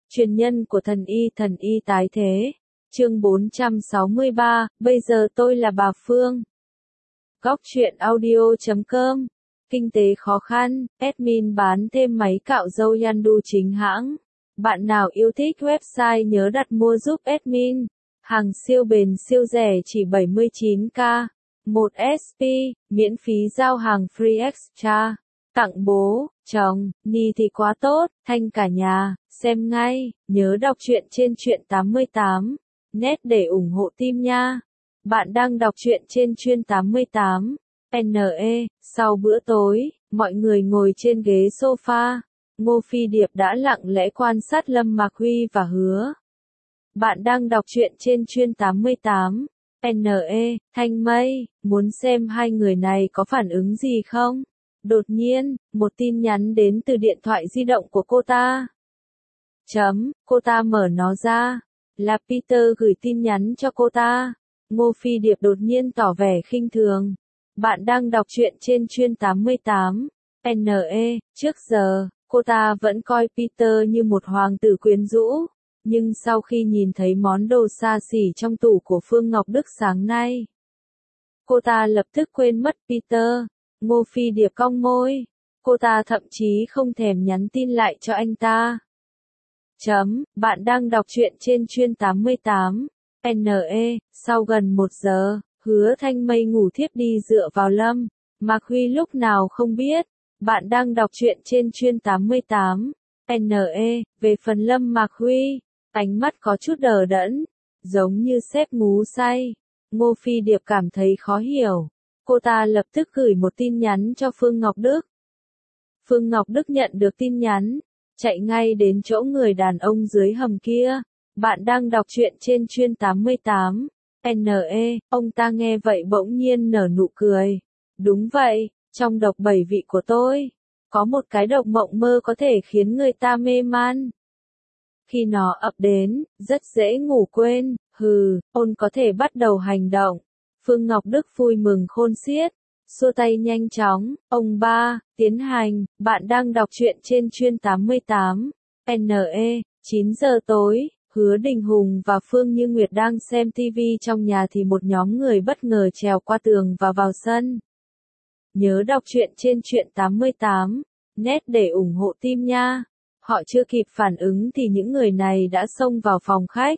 Truyền nhân của thần y tái thế. Chương 463, bây giờ tôi là bà Phương. Góc truyện audio.com. Kinh tế khó khăn, admin bán thêm máy cạo râu Yandu chính hãng. Bạn nào yêu thích website nhớ đặt mua giúp admin. Hàng siêu bền siêu rẻ chỉ 79k. 1 SP, miễn phí giao hàng free extra. Tặng bố, chồng, ni thì quá tốt, thanh cả nhà, xem ngay, nhớ đọc truyện trên truyện 88, net để ủng hộ team nha. Bạn đang đọc truyện trên truyện 88, NE, sau bữa tối, mọi người ngồi trên ghế sofa, Ngô Phi Điệp đã lặng lẽ quan sát Lâm Mạc Huy và Hứa. Bạn đang đọc truyện trên truyện 88, NE, Thanh Mây, muốn xem hai người này có phản ứng gì không? Đột nhiên, một tin nhắn đến từ điện thoại di động của cô ta. Cô ta mở nó ra. Là Peter gửi tin nhắn cho cô ta. Ngô Phi Điệp đột nhiên tỏ vẻ khinh thường. Bạn đang đọc truyện trên truyện 88. NE, trước giờ, cô ta vẫn coi Peter như một hoàng tử quyến rũ. Nhưng sau khi nhìn thấy món đồ xa xỉ trong tủ của Phương Ngọc Đức sáng nay, cô ta lập tức quên mất Peter. Ngô Phi Điệp cong môi. Cô ta thậm chí không thèm nhắn tin lại cho anh ta. Bạn đang đọc truyện trên truyện 88. NE, sau gần 1 giờ, Hứa Thanh Mây ngủ thiếp đi dựa vào Lâm Mạc Huy lúc nào không biết. Bạn đang đọc truyện trên truyện 88. NE, về phần Lâm Mạc Huy, ánh mắt có chút đờ đẫn, giống như sếp ngú say. Ngô Phi Điệp cảm thấy khó hiểu. Cô ta lập tức gửi một tin nhắn cho Phương Ngọc Đức. Phương Ngọc Đức nhận được tin nhắn, chạy ngay đến chỗ người đàn ông dưới hầm kia. Bạn đang đọc truyện trên truyện 88. NE, ông ta nghe vậy bỗng nhiên nở nụ cười. Đúng vậy, trong độc 7 vị của tôi, có một cái độc mộng mơ có thể khiến người ta mê man. Khi nó ập đến, rất dễ ngủ quên, ôn có thể bắt đầu hành động. Phương Ngọc Đức vui mừng khôn xiết, xua tay nhanh chóng, ông ba, tiến hành, bạn đang đọc truyện trên truyện 88. NE, 9 giờ tối, Hứa Đình Hùng và Phương Như Nguyệt đang xem TV trong nhà thì một nhóm người bất ngờ trèo qua tường và vào sân. Nhớ đọc truyện trên truyện 88, net để ủng hộ team nha. Họ chưa kịp phản ứng thì những người này đã xông vào phòng khách.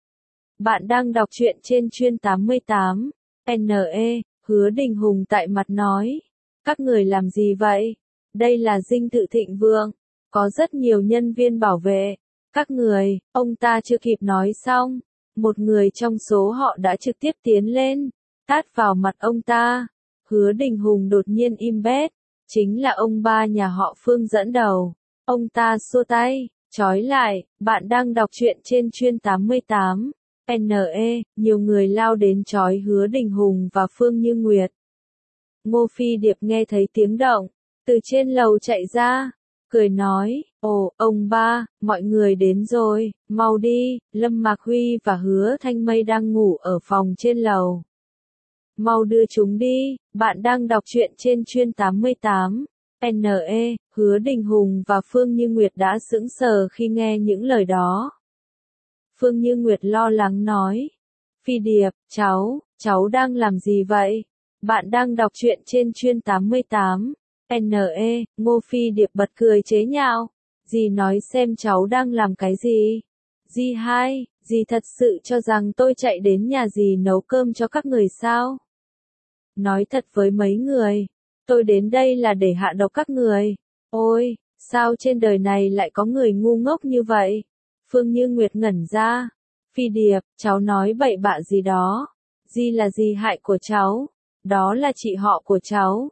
Bạn đang đọc truyện trên truyện 88. NE, Hứa Đình Hùng tại mặt nói. Các người làm gì vậy? Đây là dinh thự Thịnh Vượng. Có rất nhiều nhân viên bảo vệ. Các người, ông ta chưa kịp nói xong. Một người trong số họ đã trực tiếp tiến lên, tát vào mặt ông ta. Hứa Đình Hùng đột nhiên im bét. Chính là ông ba nhà họ Phương dẫn đầu. Ông ta xua tay, trói lại. Bạn đang đọc truyện trên truyện 88. NE, nhiều người lao đến trói Hứa Đình Hùng và Phương Như Nguyệt. Ngô Phi Điệp nghe thấy tiếng động, từ trên lầu chạy ra, cười nói, ồ, ông ba, mọi người đến rồi, mau đi, Lâm Mạc Huy và Hứa Thanh Mây đang ngủ ở phòng trên lầu. Mau đưa chúng đi, bạn đang đọc truyện trên truyện 88. NE, Hứa Đình Hùng và Phương Như Nguyệt đã sững sờ khi nghe những lời đó. Phương Như Nguyệt lo lắng nói. Phi Điệp, cháu đang làm gì vậy? Bạn đang đọc truyện trên truyện 88. NE, Ngô Phi Điệp bật cười chế nhạo. Dì nói xem cháu đang làm cái gì? Dì hai, dì thật sự cho rằng tôi chạy đến nhà dì nấu cơm cho các người sao? Nói thật với mấy người, tôi đến đây là để hạ độc các người. Ôi, sao trên đời này lại có người ngu ngốc như vậy? Phương Như Nguyệt ngẩn ra. Phi Điệp, cháu nói bậy bạ gì đó. Dì là dì hại của cháu. Đó là chị họ của cháu.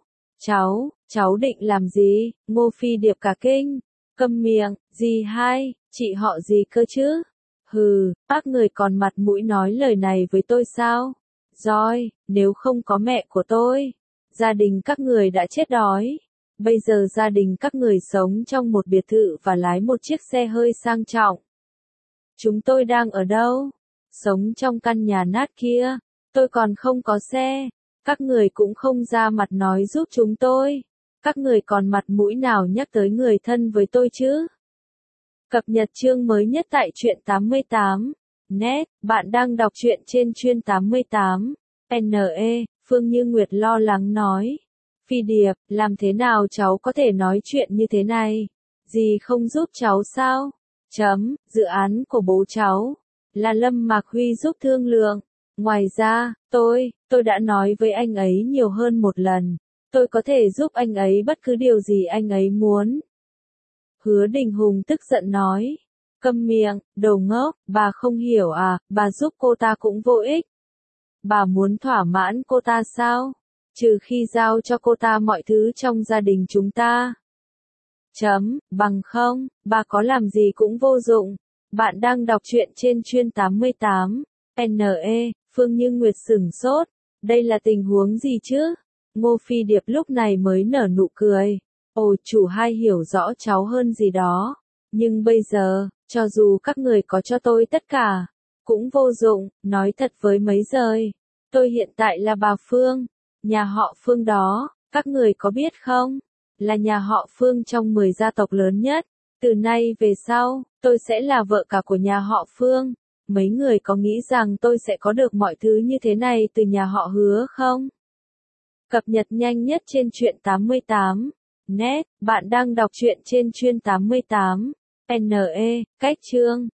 Cháu định làm gì? Ngô Phi Điệp cả kinh. Câm miệng, dì hai, chị họ gì cơ chứ? Các người còn mặt mũi nói lời này với tôi sao? Rồi, nếu không có mẹ của tôi, gia đình các người đã chết đói. Bây giờ gia đình các người sống trong một biệt thự và lái một chiếc xe hơi sang trọng. Chúng tôi đang ở đâu? Sống trong căn nhà nát kia. Tôi còn không có xe. Các người cũng không ra mặt nói giúp chúng tôi. Các người còn mặt mũi nào nhắc tới người thân với tôi chứ? Cập nhật chương mới nhất tại truyện 88. Net, bạn đang đọc truyện trên chuyên 88. NE, Phương Như Nguyệt lo lắng nói. Phi Điệp, làm thế nào cháu có thể nói chuyện như thế này? Dì không giúp cháu sao? Dự án của bố cháu là Lâm Mạc Huy giúp thương lượng. Ngoài ra, tôi đã nói với anh ấy nhiều hơn một lần. Tôi có thể giúp anh ấy bất cứ điều gì anh ấy muốn. Hứa Đình Hùng tức giận nói. Câm miệng, đồ ngốc, bà không hiểu à, bà giúp cô ta cũng vô ích. Bà muốn thỏa mãn cô ta sao? Trừ khi giao cho cô ta mọi thứ trong gia đình chúng ta. Bằng không, bà có làm gì cũng vô dụng. Bạn đang đọc truyện trên chuyên 88. NE, Phương Như Nguyệt sửng sốt. Đây là tình huống gì chứ? Ngô Phi Điệp lúc này mới nở nụ cười. Ồ, chủ hai hiểu rõ cháu hơn gì đó. Nhưng bây giờ, cho dù các người có cho tôi tất cả, cũng vô dụng, nói thật với mấy giời. Tôi hiện tại là bà Phương. Nhà họ Phương đó, các người có biết không? Là nhà họ Phương trong 10 gia tộc lớn nhất. Từ nay về sau, tôi sẽ là vợ cả của nhà họ Phương. Mấy người có nghĩ rằng tôi sẽ có được mọi thứ như thế này từ nhà họ Hứa không? Cập nhật nhanh nhất trên truyện 88. Net, bạn đang đọc truyện trên chuyên 88. NE, cách chương.